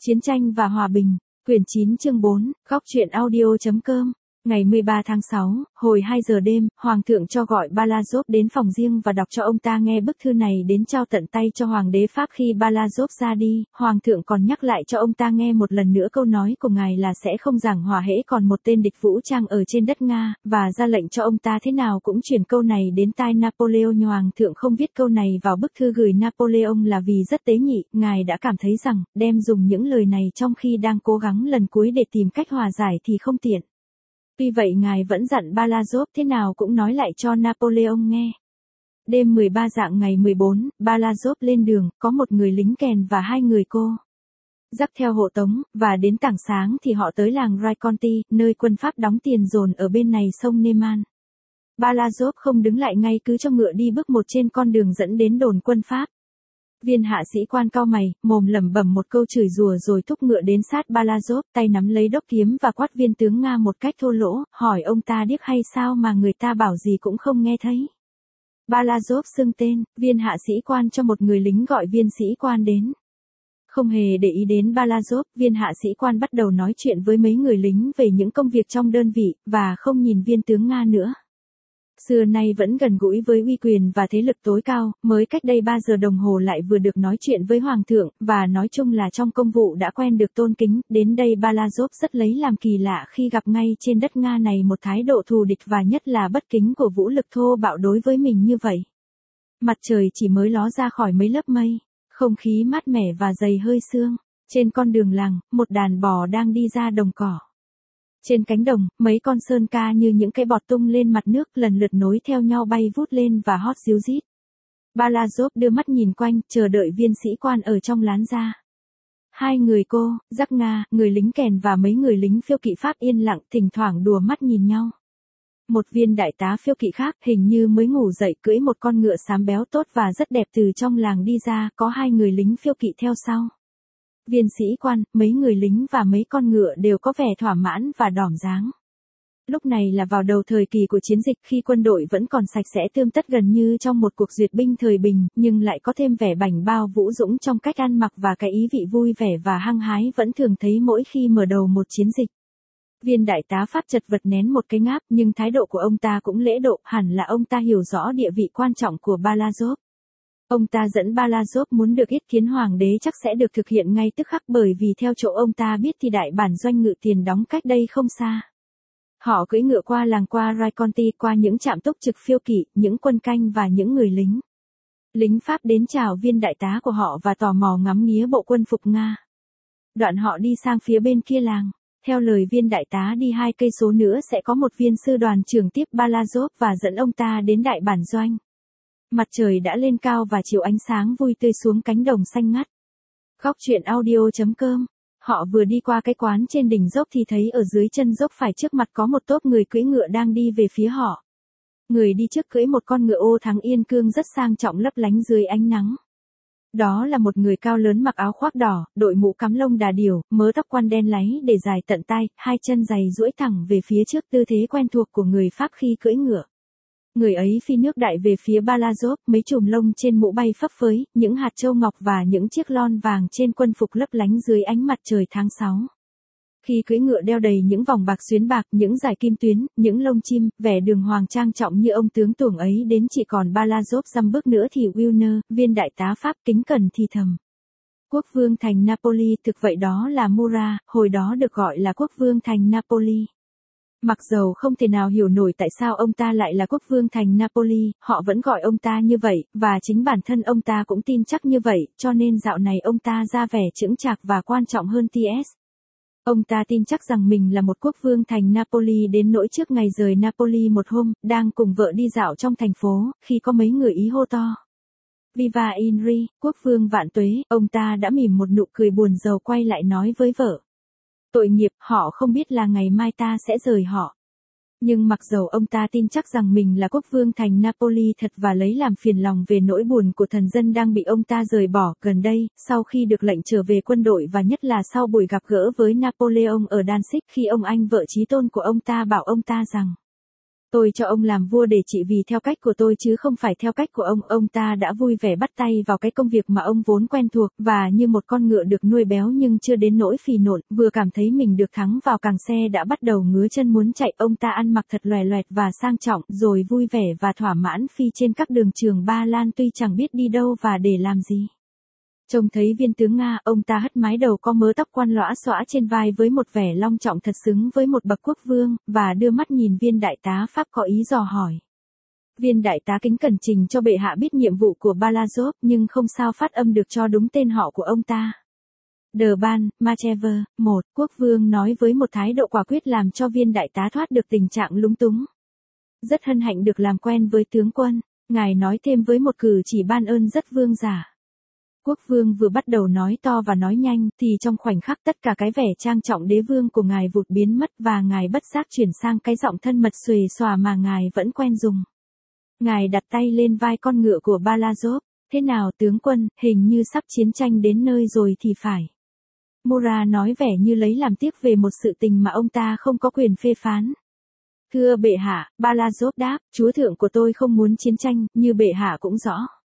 Chiến tranh và hòa bình, quyển 9 chương 4, góc truyện audio.com. Ngày 13 tháng 6, hồi 2 giờ đêm, Hoàng thượng cho gọi Balazov đến phòng riêng và đọc cho ông ta nghe bức thư này đến trao tận tay cho Hoàng đế Pháp khi Balazov ra đi. Hoàng thượng còn nhắc lại cho ông ta nghe một lần nữa câu nói của ngài là sẽ không giảng hòa hễ còn một tên địch vũ trang ở trên đất Nga, và ra lệnh cho ông ta thế nào cũng truyền câu này đến tai Napoleon. Hoàng thượng không viết câu này vào bức thư gửi Napoleon là vì rất tế nhị, ngài đã cảm thấy rằng, đem dùng những lời này trong khi đang cố gắng lần cuối để tìm cách hòa giải thì không tiện. Tuy vậy ngài vẫn dặn Balazov thế nào cũng nói lại cho Napoleon nghe. Đêm 13 rạng ngày 14, Balazov lên đường, có một người lính kèn và 2 người cô dắt theo hộ tống, và đến tảng sáng thì họ tới làng Raiconti, nơi quân Pháp đóng tiền dồn ở bên này sông Neman. Balazov không đứng lại ngay cứ cho ngựa đi bước một trên con đường dẫn đến đồn quân Pháp. Viên hạ sĩ quan cau mày, mồm lẩm bẩm một câu chửi rủa rồi thúc ngựa đến sát Balazov, tay nắm lấy đốc kiếm và quát viên tướng Nga một cách thô lỗ, hỏi ông ta điếc hay sao mà người ta bảo gì cũng không nghe thấy. Balazov xưng tên, viên hạ sĩ quan cho một người lính gọi viên sĩ quan đến. Không hề để ý đến Balazov, viên hạ sĩ quan bắt đầu nói chuyện với mấy người lính về những công việc trong đơn vị, và không nhìn viên tướng Nga nữa. Xưa nay vẫn gần gũi với uy quyền và thế lực tối cao, mới cách đây 3 giờ đồng hồ lại vừa được nói chuyện với Hoàng thượng, và nói chung là trong công vụ đã quen được tôn kính, đến đây Balazov rất lấy làm kỳ lạ khi gặp ngay trên đất Nga này một thái độ thù địch và nhất là bất kính của vũ lực thô bạo đối với mình như vậy. Mặt trời chỉ mới ló ra khỏi mấy lớp mây, không khí mát mẻ và dày hơi sương, trên con đường làng, một đàn bò đang đi ra đồng cỏ. Trên cánh đồng, mấy con sơn ca như những cái bọt tung lên mặt nước lần lượt nối theo nhau bay vút lên và hót ríu rít. Balazov đưa mắt nhìn quanh, chờ đợi viên sĩ quan ở trong lán ra. 2 người cô, dắt Nga, người lính kèn và mấy người lính phiêu kỵ Pháp yên lặng, thỉnh thoảng đùa mắt nhìn nhau. Một viên đại tá phiêu kỵ khác, hình như mới ngủ dậy, cưỡi một con ngựa xám béo tốt và rất đẹp từ trong làng đi ra, có 2 người lính phiêu kỵ theo sau. Viên sĩ quan, mấy người lính và mấy con ngựa đều có vẻ thỏa mãn và đỏm dáng. Lúc này là vào đầu thời kỳ của chiến dịch khi quân đội vẫn còn sạch sẽ tươm tất gần như trong một cuộc duyệt binh thời bình, nhưng lại có thêm vẻ bảnh bao vũ dũng trong cách ăn mặc và cái ý vị vui vẻ và hăng hái vẫn thường thấy mỗi khi mở đầu một chiến dịch. Viên đại tá Pháp chật vật nén một cái ngáp, nhưng thái độ của ông ta cũng lễ độ, hẳn là ông ta hiểu rõ địa vị quan trọng của Balazov. Ông ta dẫn Balazov muốn được yết kiến hoàng đế chắc sẽ được thực hiện ngay tức khắc, bởi vì theo chỗ ông ta biết thì đại bản doanh ngự tiền đóng cách đây không xa. Họ cưỡi ngựa qua làng, qua Raiconti, qua những trạm túc trực phiêu kỵ, những quân canh và những người lính. Lính Pháp đến chào viên đại tá của họ và tò mò ngắm nghía bộ quân phục Nga. Đoạn họ đi sang phía bên kia làng. Theo lời viên đại tá đi 2 cây số nữa sẽ có một viên sư đoàn trưởng tiếp Balazov và dẫn ông ta đến đại bản doanh. Mặt trời đã lên cao và chiếu ánh sáng vui tươi xuống cánh đồng xanh ngắt. Góc truyện audio.com. Họ vừa đi qua cái quán trên đỉnh dốc thì thấy ở dưới chân dốc phải trước mặt có một tốp người cưỡi ngựa đang đi về phía họ. Người đi trước cưỡi một con ngựa ô thắng yên cương rất sang trọng lấp lánh dưới ánh nắng. Đó là một người cao lớn mặc áo khoác đỏ, đội mũ cắm lông đà điểu, mớ tóc quăn đen láy để dài tận tai, 2 chân giày duỗi thẳng về phía trước, tư thế quen thuộc của người Pháp khi cưỡi ngựa. Người ấy phi nước đại về phía Balazov, mấy chùm lông trên mũ bay phấp phới, những hạt châu ngọc và những chiếc lon vàng trên quân phục lấp lánh dưới ánh mặt trời tháng 6. Khi cưỡi ngựa đeo đầy những vòng bạc xuyến bạc, những dải kim tuyến, những lông chim, vẻ đường hoàng trang trọng như ông tướng tuồng ấy đến chỉ còn Balazov dăm bước nữa thì Wilner, viên đại tá Pháp kính cẩn thì thầm. Quốc vương thành Napoli, thực vậy đó là Murat, hồi đó được gọi là quốc vương thành Napoli. Mặc dầu không thể nào hiểu nổi tại sao ông ta lại là quốc vương thành Napoli, họ vẫn gọi ông ta như vậy, và chính bản thân ông ta cũng tin chắc như vậy, cho nên dạo này ông ta ra vẻ chững chạc và quan trọng hơn T.S. Ông ta tin chắc rằng mình là một quốc vương thành Napoli đến nỗi trước ngày rời Napoli một hôm, đang cùng vợ đi dạo trong thành phố, khi có mấy người ý hô to. Viva Inri, quốc vương vạn tuế, ông ta đã mỉm một nụ cười buồn rầu quay lại nói với vợ. Tội nghiệp, họ không biết là ngày mai ta sẽ rời họ. Nhưng mặc dầu ông ta tin chắc rằng mình là quốc vương thành Napoli thật và lấy làm phiền lòng về nỗi buồn của thần dân đang bị ông ta rời bỏ, gần đây, sau khi được lệnh trở về quân đội và nhất là sau buổi gặp gỡ với Napoleon ở Danzig khi ông anh vợ chí tôn của ông ta bảo ông ta rằng Tôi cho ông làm vua để trị vì theo cách của tôi chứ không phải theo cách của ông ta đã vui vẻ bắt tay vào cái công việc mà ông vốn quen thuộc, và như một con ngựa được nuôi béo nhưng chưa đến nỗi phì nộn, vừa cảm thấy mình được thắng vào càng xe đã bắt đầu ngứa chân muốn chạy. Ông ta ăn mặc thật loè loẹt và sang trọng, rồi vui vẻ và thỏa mãn phi trên các đường trường Ba Lan tuy chẳng biết đi đâu và để làm gì. Trông thấy viên tướng Nga, ông ta hất mái đầu có mớ tóc quan lõa xõa trên vai với một vẻ long trọng thật xứng với một bậc quốc vương, và đưa mắt nhìn viên đại tá Pháp có ý dò hỏi. Viên đại tá kính cẩn trình cho bệ hạ biết nhiệm vụ của Balazov, nhưng không sao phát âm được cho đúng tên họ của ông ta. Derban, Machever, một, quốc vương nói với một thái độ quả quyết làm cho viên đại tá thoát được tình trạng lúng túng. Rất hân hạnh được làm quen với tướng quân, ngài nói thêm với một cử chỉ ban ơn rất vương giả. Quốc vương vừa bắt đầu nói to và nói nhanh, thì trong khoảnh khắc tất cả cái vẻ trang trọng đế vương của ngài vụt biến mất và ngài bất giác chuyển sang cái giọng thân mật xuề xòa mà ngài vẫn quen dùng. Ngài đặt tay lên vai con ngựa của Balazov. Thế nào tướng quân, hình như sắp chiến tranh đến nơi rồi thì phải. Murat nói vẻ như lấy làm tiếc về một sự tình mà ông ta không có quyền phê phán. Thưa bệ hạ, Balazov đáp, chúa thượng của tôi không muốn chiến tranh, như bệ hạ cũng rõ.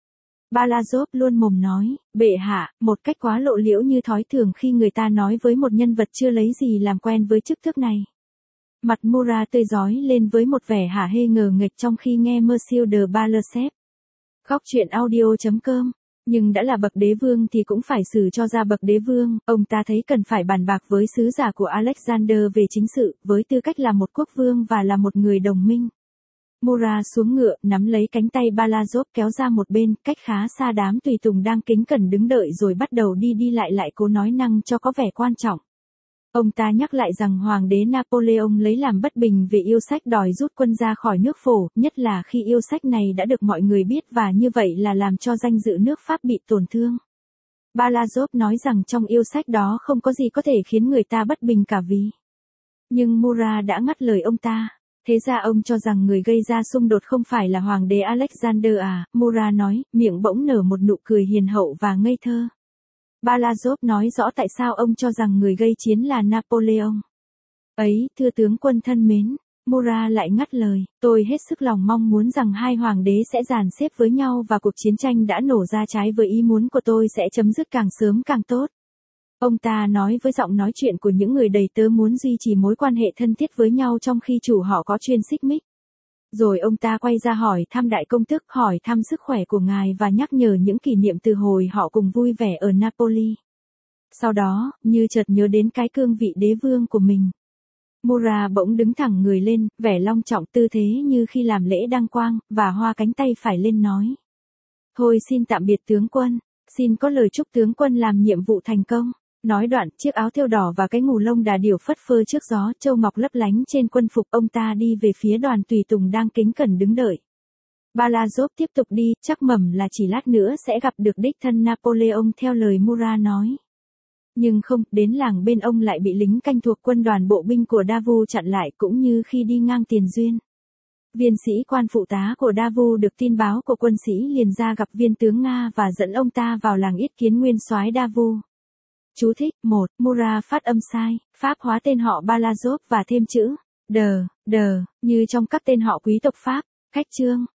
Balazov luôn mồm nói, bệ hạ, một cách quá lộ liễu như thói thường khi người ta nói với một nhân vật chưa lấy gì làm quen với chức tước này. Mặt Murat tươi rói lên với một vẻ hả hê ngờ nghệch trong khi nghe Monsieur de Ballersep. Góc truyện audio.com. Nhưng đã là bậc đế vương thì cũng phải xử cho ra bậc đế vương, ông ta thấy cần phải bàn bạc với sứ giả của Alexander về chính sự, với tư cách là một quốc vương và là một người đồng minh. Murat xuống ngựa, nắm lấy cánh tay Balazov kéo ra một bên, cách khá xa đám tùy tùng đang kính cẩn đứng đợi rồi bắt đầu đi lại cố nói năng cho có vẻ quan trọng. Ông ta nhắc lại rằng Hoàng đế Napoleon lấy làm bất bình về yêu sách đòi rút quân ra khỏi nước Phổ, nhất là khi yêu sách này đã được mọi người biết và như vậy là làm cho danh dự nước Pháp bị tổn thương. Balazov nói rằng trong yêu sách đó không có gì có thể khiến người ta bất bình cả vì. Nhưng Murat đã ngắt lời ông ta. Thế ra ông cho rằng người gây ra xung đột không phải là Hoàng đế Alexander à, Murat nói, miệng bỗng nở một nụ cười hiền hậu và ngây thơ. Balazov nói rõ tại sao ông cho rằng người gây chiến là Napoleon. Ấy, thưa tướng quân thân mến, Murat lại ngắt lời, tôi hết sức lòng mong muốn rằng hai hoàng đế sẽ dàn xếp với nhau và cuộc chiến tranh đã nổ ra trái với ý muốn của tôi sẽ chấm dứt càng sớm càng tốt. Ông ta nói với giọng nói chuyện của những người đầy tớ muốn duy trì mối quan hệ thân thiết với nhau trong khi chủ họ có chuyên xích mích. Rồi ông ta quay ra hỏi thăm đại công tước, hỏi thăm sức khỏe của ngài và nhắc nhở những kỷ niệm từ hồi họ cùng vui vẻ ở Napoli. Sau đó, như chợt nhớ đến cái cương vị đế vương của mình, Murat bỗng đứng thẳng người lên, vẻ long trọng tư thế như khi làm lễ đăng quang, và hoa cánh tay phải lên nói. Thôi xin tạm biệt tướng quân, xin có lời chúc tướng quân làm nhiệm vụ thành công. Nói đoạn, chiếc áo thêu đỏ và cái ngù lông đà điểu phất phơ trước gió, châu ngọc lấp lánh trên quân phục, ông ta đi về phía đoàn tùy tùng đang kính cẩn đứng đợi. Balazov tiếp tục đi, chắc mẩm là chỉ lát nữa sẽ gặp được đích thân Napoleon theo lời Murat nói. Nhưng không, đến làng bên ông lại bị lính canh thuộc quân đoàn bộ binh của Davout chặn lại cũng như khi đi ngang Tiền Duyên. Viên sĩ quan phụ tá của Davout được tin báo của quân sĩ liền ra gặp viên tướng Nga và dẫn ông ta vào làng yết kiến nguyên soái Davout. Chú thích, 1. Murat phát âm sai, Pháp hóa tên họ Balazov và thêm chữ, như trong các tên họ quý tộc Pháp. Khách chương.